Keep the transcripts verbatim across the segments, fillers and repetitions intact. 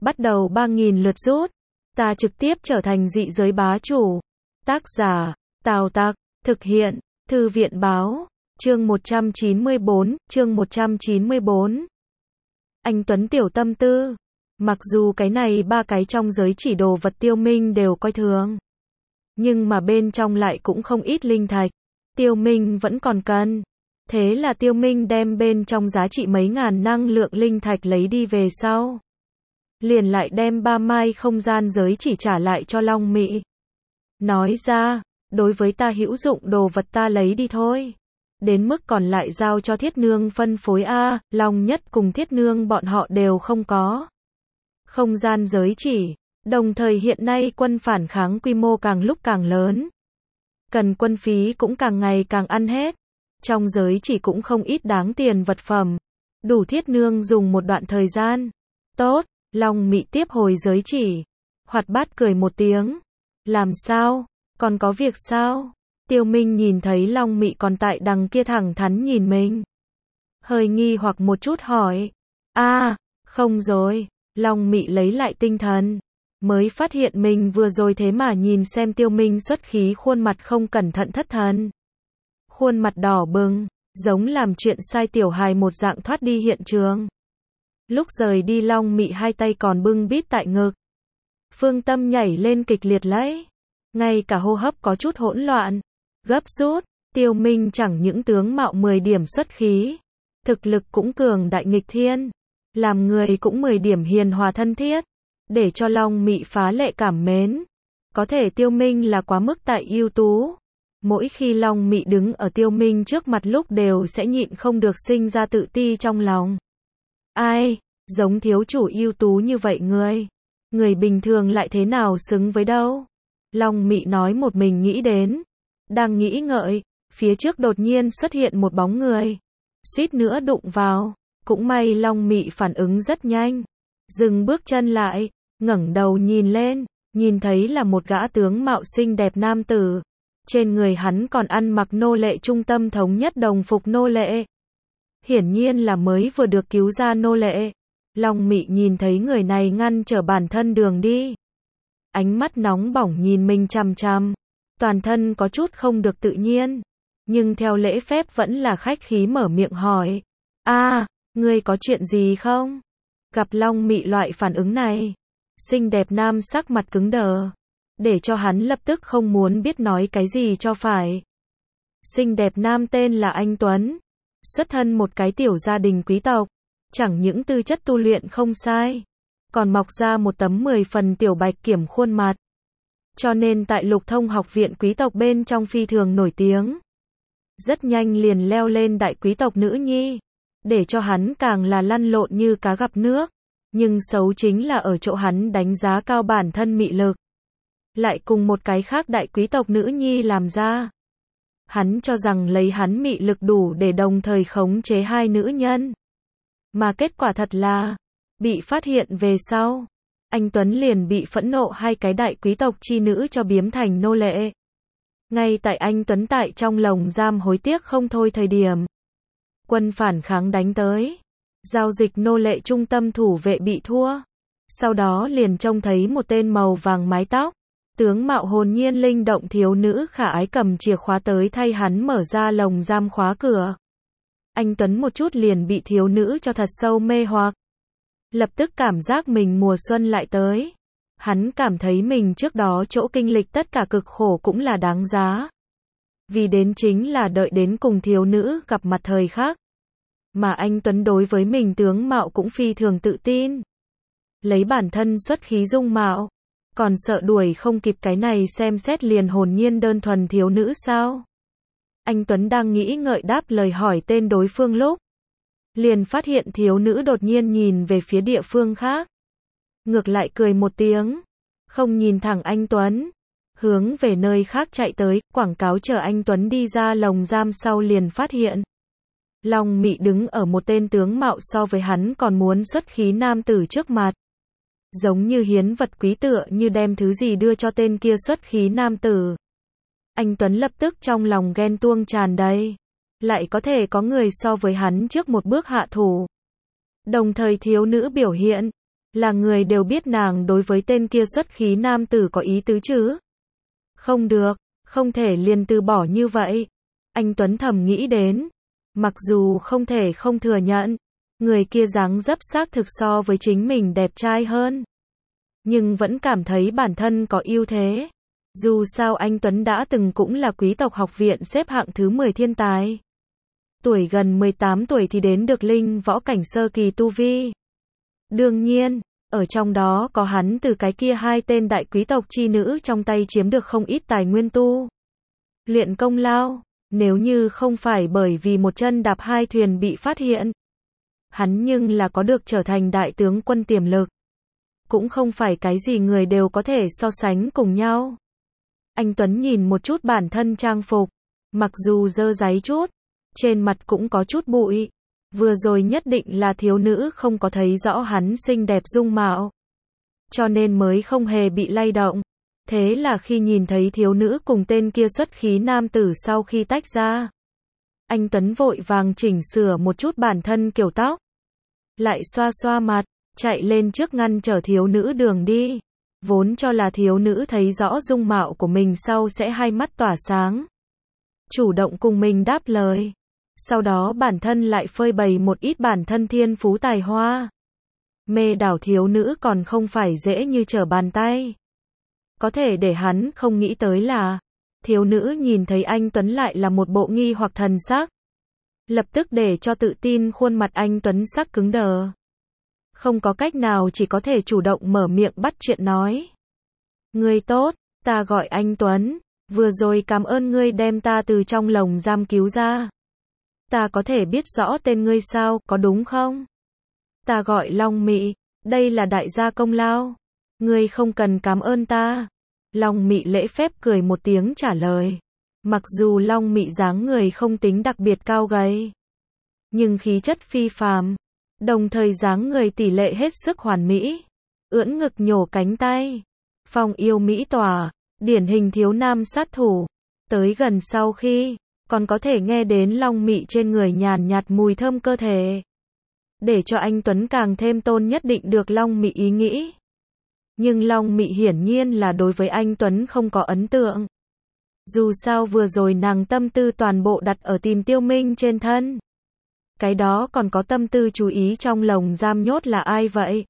bắt đầu ba nghìn lượt rút. Ta trực tiếp trở thành dị giới bá chủ. Tác giả, Tào Tặc, thực hiện, Thư viện Báo, chương một trăm chín mươi bốn, chương một trăm chín mươi bốn. Anh Tuấn tiểu tâm tư. Mặc dù cái này ba cái trong giới chỉ đồ vật Tiêu Minh đều coi thường, nhưng mà bên trong lại cũng không ít linh thạch. Tiêu Minh vẫn còn cần. Thế là Tiêu Minh đem bên trong giá trị mấy ngàn năng lượng linh thạch lấy đi về sau. Liền lại đem ba mai không gian giới chỉ trả lại cho Long Mị. Nói ra, đối với ta hữu dụng đồ vật ta lấy đi thôi. Đến mức còn lại giao cho Thiết Nương phân phối a, Long Nhất cùng Thiết Nương bọn họ đều không có không gian giới chỉ. Đồng thời hiện nay quân phản kháng quy mô càng lúc càng lớn. Cần quân phí cũng càng ngày càng ăn hết. Trong giới chỉ cũng không ít đáng tiền vật phẩm. Đủ Thiết Nương dùng một đoạn thời gian. Tốt, Long Mị tiếp hồi giới chỉ. Hoạt bát cười một tiếng. Làm sao? Còn có việc sao? Tiêu Minh nhìn thấy Long Mị còn tại đằng kia thẳng thắn nhìn mình. Hơi nghi hoặc một chút hỏi. A, không rồi. Long Mị lấy lại tinh thần. Mới phát hiện mình vừa rồi thế mà nhìn xem Tiêu Minh xuất khí khuôn mặt không cẩn thận thất thần. Khuôn mặt đỏ bừng, giống làm chuyện sai tiểu hài một dạng thoát đi hiện trường. Lúc rời đi Long Mị hai tay còn bưng bít tại ngực. Phương tâm nhảy lên kịch liệt lấy. Ngay cả hô hấp có chút hỗn loạn. Gấp rút, Tiêu Minh chẳng những tướng mạo mười điểm xuất khí. Thực lực cũng cường đại nghịch thiên. Làm người cũng mười điểm hiền hòa thân thiết. Để cho Long Mị phá lệ cảm mến. Có thể Tiêu Minh là quá mức tại ưu tú. Mỗi khi Long Mị đứng ở Tiêu Minh trước mặt lúc đều sẽ nhịn không được sinh ra tự ti trong lòng. Ai, giống thiếu chủ ưu tú như vậy người. Người bình thường lại thế nào xứng với đâu. Long Mị nói một mình nghĩ đến. Đang nghĩ ngợi, phía trước đột nhiên xuất hiện một bóng người. Suýt nữa đụng vào. Cũng may Long Mị phản ứng rất nhanh. Dừng bước chân lại, ngẩng đầu nhìn lên, nhìn thấy là một gã tướng mạo xinh đẹp nam tử. Trên người hắn còn ăn mặc nô lệ trung tâm thống nhất đồng phục nô lệ. Hiển nhiên là mới vừa được cứu ra nô lệ. Long Mị nhìn thấy người này ngăn trở bản thân đường đi. Ánh mắt nóng bỏng nhìn mình chằm chằm. Toàn thân có chút không được tự nhiên. Nhưng theo lễ phép vẫn là khách khí mở miệng hỏi. A, ngươi có chuyện gì không? Gặp Long Mị loại phản ứng này. Xinh đẹp nam sắc mặt cứng đờ. Để cho hắn lập tức không muốn biết nói cái gì cho phải. Xinh đẹp nam tên là anh Tuấn. Xuất thân một cái tiểu gia đình quý tộc. Chẳng những tư chất tu luyện không sai. Còn mọc ra một tấm mười phần tiểu bạch kiểm khuôn mặt. Cho nên tại Lục Thông học viện quý tộc bên trong phi thường nổi tiếng. Rất nhanh liền leo lên đại quý tộc nữ nhi. Để cho hắn càng là lăn lộn như cá gặp nước. Nhưng xấu chính là ở chỗ hắn đánh giá cao bản thân mị lực. Lại cùng một cái khác đại quý tộc nữ nhi làm ra. Hắn cho rằng lấy hắn mị lực đủ để đồng thời khống chế hai nữ nhân. Mà kết quả thật là, bị phát hiện về sau. Anh Tuấn liền bị phẫn nộ hai cái đại quý tộc chi nữ cho biếm thành nô lệ. Ngay tại anh Tuấn tại trong lồng giam hối tiếc không thôi thời điểm. Quân phản kháng đánh tới. Giao dịch nô lệ trung tâm thủ vệ bị thua. Sau đó liền trông thấy một tên màu vàng mái tóc. Tướng mạo hồn nhiên linh động thiếu nữ khả ái cầm chìa khóa tới thay hắn mở ra lồng giam khóa cửa. Anh Tuấn một chút liền bị thiếu nữ cho thật sâu mê hoặc. Lập tức cảm giác mình mùa xuân lại tới. Hắn cảm thấy mình trước đó chỗ kinh lịch tất cả cực khổ cũng là đáng giá. Vì đến chính là đợi đến cùng thiếu nữ gặp mặt thời khắc. Mà anh Tuấn đối với mình tướng mạo cũng phi thường tự tin. Lấy bản thân xuất khí dung mạo. Còn sợ đuổi không kịp cái này xem xét liền hồn nhiên đơn thuần thiếu nữ sao? Anh Tuấn đang nghĩ ngợi đáp lời hỏi tên đối phương lúc. Liền phát hiện thiếu nữ đột nhiên nhìn về phía địa phương khác. Ngược lại cười một tiếng. Không nhìn thẳng anh Tuấn. Hướng về nơi khác chạy tới, quảng cáo chờ anh Tuấn đi ra lồng giam sau liền phát hiện. Long Mị đứng ở một tên tướng mạo so với hắn còn muốn xuất khí nam tử trước mặt. Giống như hiến vật quý tựa như đem thứ gì đưa cho tên kia xuất khí nam tử. Anh Tuấn lập tức trong lòng ghen tuông tràn đầy. Lại có thể có người so với hắn trước một bước hạ thủ. Đồng thời thiếu nữ biểu hiện. Là người đều biết nàng đối với tên kia xuất khí nam tử có ý tứ chứ. Không được, không thể liền từ bỏ như vậy. Anh Tuấn thầm nghĩ đến. Mặc dù không thể không thừa nhận, người kia dáng dấp xác thực so với chính mình đẹp trai hơn. Nhưng vẫn cảm thấy bản thân có ưu thế. Dù sao anh Tuấn đã từng cũng là quý tộc học viện xếp hạng thứ mười thiên tài. Tuổi gần mười tám tuổi thì đến được linh võ cảnh sơ kỳ tu vi. Đương nhiên, ở trong đó có hắn từ cái kia hai tên đại quý tộc chi nữ trong tay chiếm được không ít tài nguyên tu luyện công lao. Nếu như không phải bởi vì một chân đạp hai thuyền bị phát hiện, hắn nhưng là có được trở thành đại tướng quân tiềm lực. Cũng không phải cái gì người đều có thể so sánh cùng nhau. Anh Tuấn nhìn một chút bản thân trang phục, mặc dù dơ dáy chút, trên mặt cũng có chút bụi. Vừa rồi nhất định là thiếu nữ không có thấy rõ hắn xinh đẹp dung mạo, cho nên mới không hề bị lay động. Thế là khi nhìn thấy thiếu nữ cùng tên kia xuất khí nam tử sau khi tách ra, anh Tuấn vội vàng chỉnh sửa một chút bản thân kiểu tóc, lại xoa xoa mặt, chạy lên trước ngăn trở thiếu nữ đường đi. Vốn cho là thiếu nữ thấy rõ dung mạo của mình sau sẽ hai mắt tỏa sáng, chủ động cùng mình đáp lời. Sau đó bản thân lại phơi bày một ít bản thân thiên phú tài hoa. Mê đảo thiếu nữ còn không phải dễ như trở bàn tay. Có thể để hắn không nghĩ tới là, thiếu nữ nhìn thấy anh Tuấn lại là một bộ nghi hoặc thần sắc. Lập tức để cho tự tin khuôn mặt anh Tuấn sắc cứng đờ. Không có cách nào chỉ có thể chủ động mở miệng bắt chuyện nói. Ngươi tốt, ta gọi anh Tuấn, vừa rồi cảm ơn ngươi đem ta từ trong lồng giam cứu ra. Ta có thể biết rõ tên ngươi sao, có đúng không? Ta gọi Long Mị, đây là đại gia công lao. Ngươi không cần cảm ơn ta. Long Mị lễ phép cười một tiếng trả lời. Mặc dù Long Mị dáng người không tính đặc biệt cao gầy, nhưng khí chất phi phàm, đồng thời dáng người tỷ lệ hết sức hoàn mỹ, ưỡn ngực nhổ cánh tay, phong yêu mỹ tỏa, điển hình thiếu nam sát thủ. Tới gần sau khi, còn có thể nghe đến Long Mị trên người nhàn nhạt mùi thơm cơ thể, để cho anh Tuấn càng thêm tôn nhất định được Long Mị ý nghĩ. Nhưng Long Mị hiển nhiên là đối với anh Tuấn không có ấn tượng. Dù sao vừa rồi nàng tâm tư toàn bộ đặt ở tìm Tiêu Minh trên thân. Cái đó còn có tâm tư chú ý trong lồng giam nhốt là ai vậy?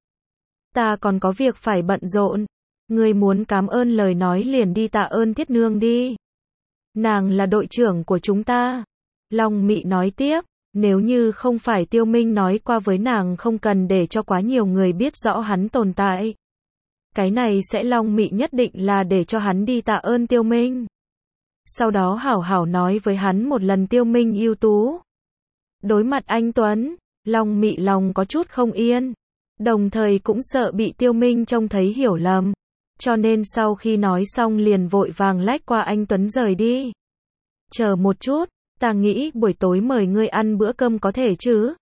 Ta còn có việc phải bận rộn. Ngươi muốn cảm ơn lời nói liền đi tạ ơn Thiết Nương đi. Nàng là đội trưởng của chúng ta. Long Mị nói tiếp, nếu như không phải Tiêu Minh nói qua với nàng không cần để cho quá nhiều người biết rõ hắn tồn tại. Cái này sẽ Long Mị nhất định là để cho hắn đi tạ ơn Tiêu Minh. Sau đó hảo hảo nói với hắn một lần Tiêu Minh ưu tú. Đối mặt anh Tuấn, Long Mị lòng có chút không yên, đồng thời cũng sợ bị Tiêu Minh trông thấy hiểu lầm. Cho nên sau khi nói xong liền vội vàng lách qua anh Tuấn rời đi. Chờ một chút, ta nghĩ buổi tối mời ngươi ăn bữa cơm có thể chứ?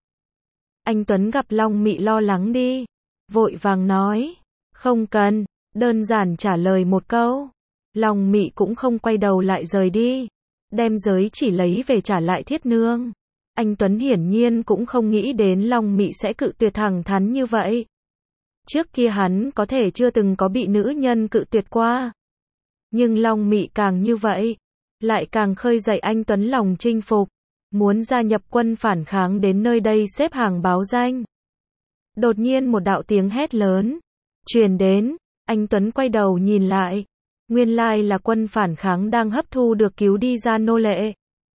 Anh Tuấn gặp Long Mị lo lắng đi, vội vàng nói, không cần, đơn giản trả lời một câu. Long Mị cũng không quay đầu lại rời đi, đem giới chỉ lấy về trả lại Thiết Nương. Anh Tuấn hiển nhiên cũng không nghĩ đến Long Mị sẽ cự tuyệt thẳng thắn như vậy. Trước kia hắn có thể chưa từng có bị nữ nhân cự tuyệt qua. Nhưng Long Mị càng như vậy, lại càng khơi dậy anh Tuấn lòng chinh phục, muốn gia nhập quân phản kháng đến nơi đây xếp hàng báo danh. Đột nhiên một đạo tiếng hét lớn truyền đến, anh Tuấn quay đầu nhìn lại, nguyên lai là quân phản kháng đang hấp thu được cứu đi ra nô lệ.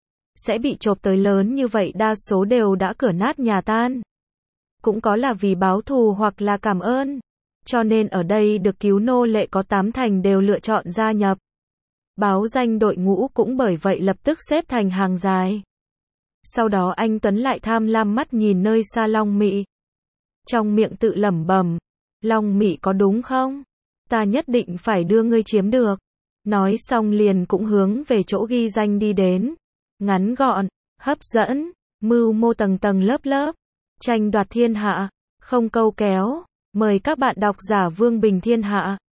Sẽ bị chộp tới lớn như vậy đa số đều đã cửa nát nhà tan. Cũng có là vì báo thù hoặc là cảm ơn. Cho nên ở đây được cứu nô lệ có tám thành đều lựa chọn gia nhập. Báo danh đội ngũ cũng bởi vậy lập tức xếp thành hàng dài. Sau đó anh Tuấn lại tham lam mắt nhìn nơi xa Long Mị. Trong miệng tự lẩm bẩm, Long Mị có đúng không? Ta nhất định phải đưa ngươi chiếm được. Nói xong liền cũng hướng về chỗ ghi danh đi đến. Ngắn gọn, hấp dẫn, mưu mô tầng tầng lớp lớp, tranh đoạt thiên hạ, không câu kéo. Mời các bạn đọc giả Vương Bình Thiên Hạ.